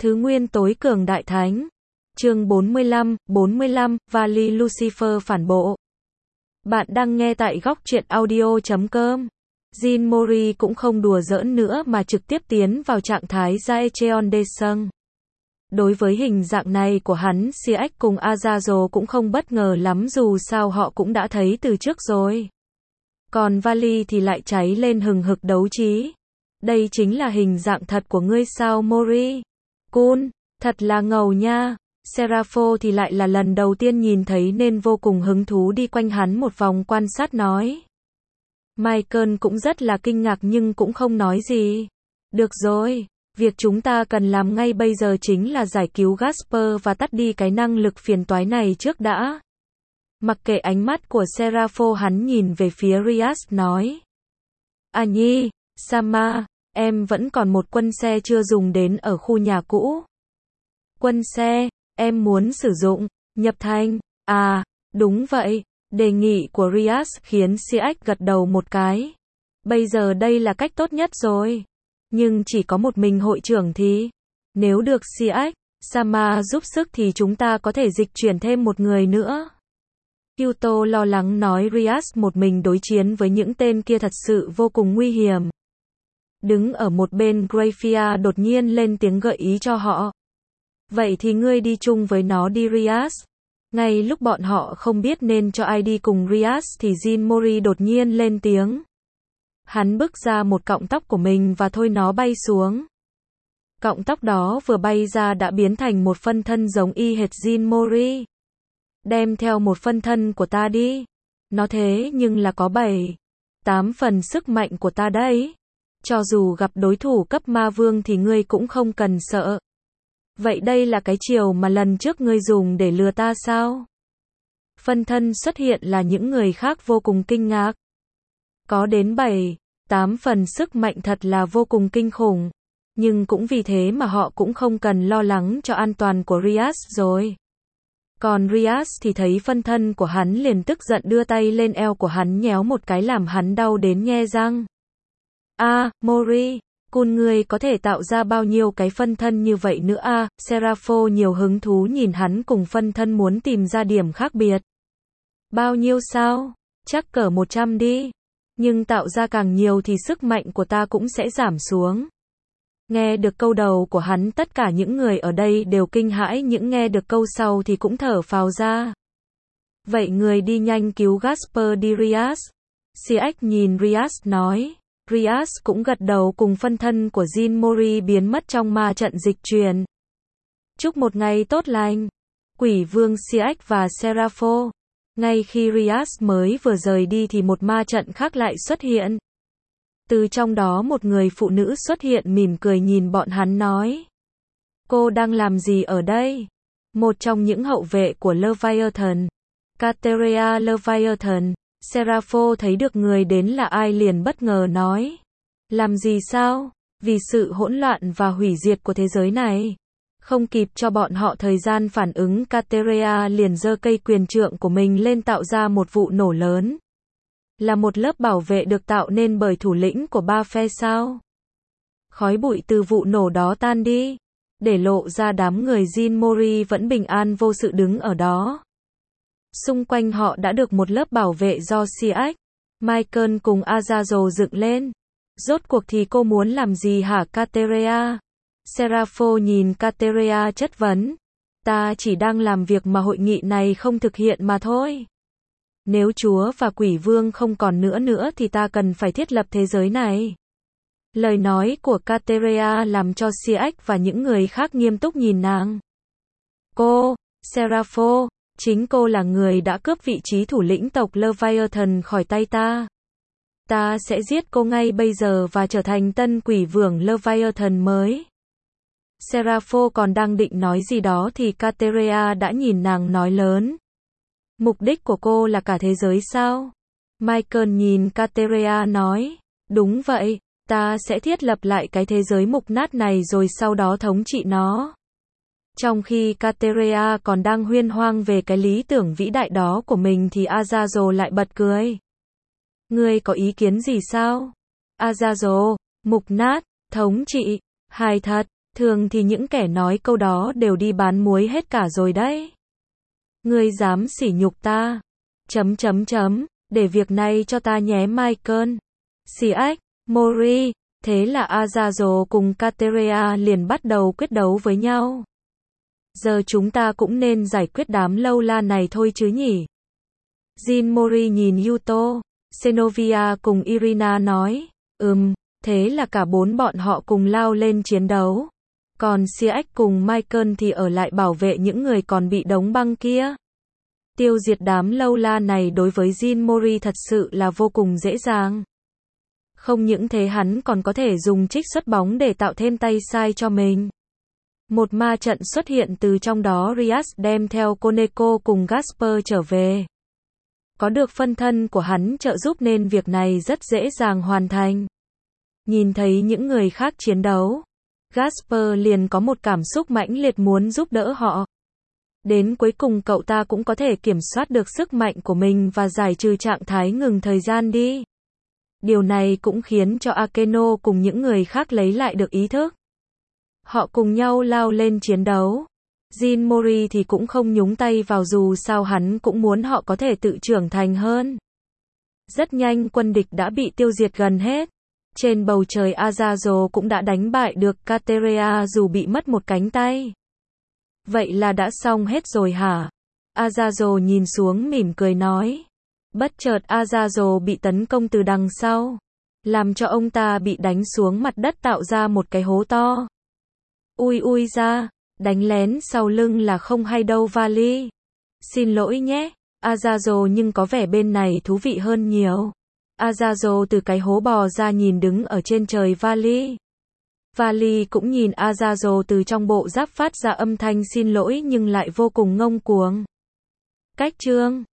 Thứ nguyên tối cường đại thánh. Chương 45, Vali Lucifer phản bộ. Bạn đang nghe tại góc truyện audio.com. Jin Mori cũng không đùa giỡn nữa mà trực tiếp tiến vào trạng thái Jaecheon Daesung. Đối với hình dạng này của hắn, CX cùng Azazel cũng không bất ngờ lắm, dù sao họ cũng đã thấy từ trước rồi. Còn Vali thì lại cháy lên hừng hực đấu trí. Đây chính là hình dạng thật của ngươi sao Mori? Kun, thật là ngầu nha. Serapho thì lại là lần đầu tiên nhìn thấy nên vô cùng hứng thú đi quanh hắn một vòng quan sát nói. Michael cũng rất là kinh ngạc nhưng cũng không nói gì. Được rồi, việc chúng ta cần làm ngay bây giờ chính là giải cứu Gasper và tắt đi cái năng lực phiền toái này trước đã. Mặc kệ ánh mắt của Serapho, hắn nhìn về phía Rias nói. À nhi, Sama, em vẫn còn một quân xe chưa dùng đến ở khu nhà cũ. Quân xe, em muốn sử dụng, nhập thành, à, đúng vậy, đề nghị của Rias khiến CX gật đầu một cái. Bây giờ đây là cách tốt nhất rồi. Nhưng chỉ có một mình hội trưởng thì, nếu được CX, Sama giúp sức thì chúng ta có thể dịch chuyển thêm một người nữa. Kyuto lo lắng nói Rias một mình đối chiến với những tên kia thật sự vô cùng nguy hiểm. Đứng ở một bên Grafia đột nhiên lên tiếng gợi ý cho họ. Vậy thì ngươi đi chung với nó đi Rias. Ngay lúc bọn họ không biết nên cho ai đi cùng Rias thì Jin Mori đột nhiên lên tiếng. Hắn bứt ra một cọng tóc của mình và thôi nó bay xuống. Cọng tóc đó vừa bay ra đã biến thành một phân thân giống y hệt Jin Mori. Đem theo một phân thân của ta đi. Nó thế nhưng là có 7-8 phần sức mạnh của ta đấy. Cho dù gặp đối thủ cấp ma vương thì ngươi cũng không cần sợ. Vậy đây là cái chiều mà lần trước ngươi dùng để lừa ta sao? Phân thân xuất hiện là những người khác vô cùng kinh ngạc. Có đến 7-8 phần sức mạnh thật là vô cùng kinh khủng. Nhưng cũng vì thế mà họ cũng không cần lo lắng cho an toàn của Rias rồi. Còn Rias thì thấy phân thân của hắn liền tức giận đưa tay lên eo của hắn nhéo một cái làm hắn đau đến nhe răng. À, Mori, Kun ngươi có thể tạo ra bao nhiêu cái phân thân như vậy nữa à? Serapho nhiều hứng thú nhìn hắn cùng phân thân muốn tìm ra điểm khác biệt. Bao nhiêu sao? Chắc cỡ 100 đi. Nhưng tạo ra càng nhiều thì sức mạnh của ta cũng sẽ giảm xuống. Nghe được câu đầu của hắn tất cả những người ở đây đều kinh hãi, những nghe được câu sau thì cũng thở phào ra. Vậy người đi nhanh cứu Gasper đi Rias. CX nhìn Rias nói. Rias cũng gật đầu cùng phân thân của Jin Mori biến mất trong ma trận dịch chuyển. Chúc một ngày tốt lành. Quỷ vương CX và Serapho. Ngay khi Rias mới vừa rời đi thì một ma trận khác lại xuất hiện. Từ trong đó một người phụ nữ xuất hiện mỉm cười nhìn bọn hắn nói. Cô đang làm gì ở đây? Một trong những hậu vệ của Leviathan. Kateria Leviathan. Serapho thấy được người đến là ai liền bất ngờ nói. Làm gì sao? Vì sự hỗn loạn và hủy diệt của thế giới này. Không kịp cho bọn họ thời gian phản ứng, Kateria liền giơ cây quyền trượng của mình lên tạo ra một vụ nổ lớn. Là một lớp bảo vệ được tạo nên bởi thủ lĩnh của ba phe sao? Khói bụi từ vụ nổ đó tan đi, để lộ ra đám người Jin Mori vẫn bình an vô sự đứng ở đó. Xung quanh họ đã được một lớp bảo vệ do CX, Michael cùng Azazel dựng lên. Rốt cuộc thì cô muốn làm gì hả Kateria? Serapho nhìn Kateria chất vấn. Ta chỉ đang làm việc mà hội nghị này không thực hiện mà thôi. Nếu Chúa và Quỷ Vương không còn nữa thì ta cần phải thiết lập thế giới này. Lời nói của Kateria làm cho CX và những người khác nghiêm túc nhìn nàng. Cô, Serapho, chính cô là người đã cướp vị trí thủ lĩnh tộc Leviathan khỏi tay ta. Ta sẽ giết cô ngay bây giờ và trở thành tân quỷ vương Leviathan mới. Serapho còn đang định nói gì đó thì Kateria đã nhìn nàng nói lớn. Mục đích của cô là cả thế giới sao? Michael nhìn Kateria nói. Đúng vậy, ta sẽ thiết lập lại cái thế giới mục nát này rồi sau đó thống trị nó. Trong khi Kateria còn đang huyên hoang về cái lý tưởng vĩ đại đó của mình thì Azazel lại bật cười. Ngươi có ý kiến gì sao? Azazel, mục nát, thống trị, hài thật. Thường thì những kẻ nói câu đó đều đi bán muối hết cả rồi đấy. Ngươi dám sỉ nhục ta. Để việc này cho ta nhé Michael. Siếc, Mori. Thế là Azazel cùng Kateria liền bắt đầu quyết đấu với nhau. Giờ chúng ta cũng nên giải quyết đám lâu la này thôi chứ nhỉ? Jin Mori nhìn Yuto, Xenovia cùng Irina nói, thế là cả bốn bọn họ cùng lao lên chiến đấu. Còn Siếc cùng Michael thì ở lại bảo vệ những người còn bị đóng băng kia. Tiêu diệt đám lâu la này đối với Jin Mori thật sự là vô cùng dễ dàng. Không những thế hắn còn có thể dùng trích xuất bóng để tạo thêm tay sai cho mình. Một ma trận xuất hiện từ trong đó Rias đem theo Koneko cùng Gasper trở về. Có được phân thân của hắn trợ giúp nên việc này rất dễ dàng hoàn thành. Nhìn thấy những người khác chiến đấu, Gasper liền có một cảm xúc mãnh liệt muốn giúp đỡ họ. Đến cuối cùng cậu ta cũng có thể kiểm soát được sức mạnh của mình và giải trừ trạng thái ngừng thời gian đi. Điều này cũng khiến cho Akeno cùng những người khác lấy lại được ý thức. Họ cùng nhau lao lên chiến đấu. Jin Mori thì cũng không nhúng tay vào dù sao hắn cũng muốn họ có thể tự trưởng thành hơn. Rất nhanh quân địch đã bị tiêu diệt gần hết. Trên bầu trời Azazel cũng đã đánh bại được Kateria dù bị mất một cánh tay. Vậy là đã xong hết rồi hả? Azazel nhìn xuống mỉm cười nói. Bất chợt Azazel bị tấn công từ đằng sau, làm cho ông ta bị đánh xuống mặt đất tạo ra một cái hố to. Ui ra, đánh lén sau lưng là không hay đâu Vali. Xin lỗi nhé, Azazel nhưng có vẻ bên này thú vị hơn nhiều. Azazel từ cái hố bò ra nhìn đứng ở trên trời Vali. Vali cũng nhìn Azazel từ trong bộ giáp phát ra âm thanh xin lỗi nhưng lại vô cùng ngông cuồng. Cách chương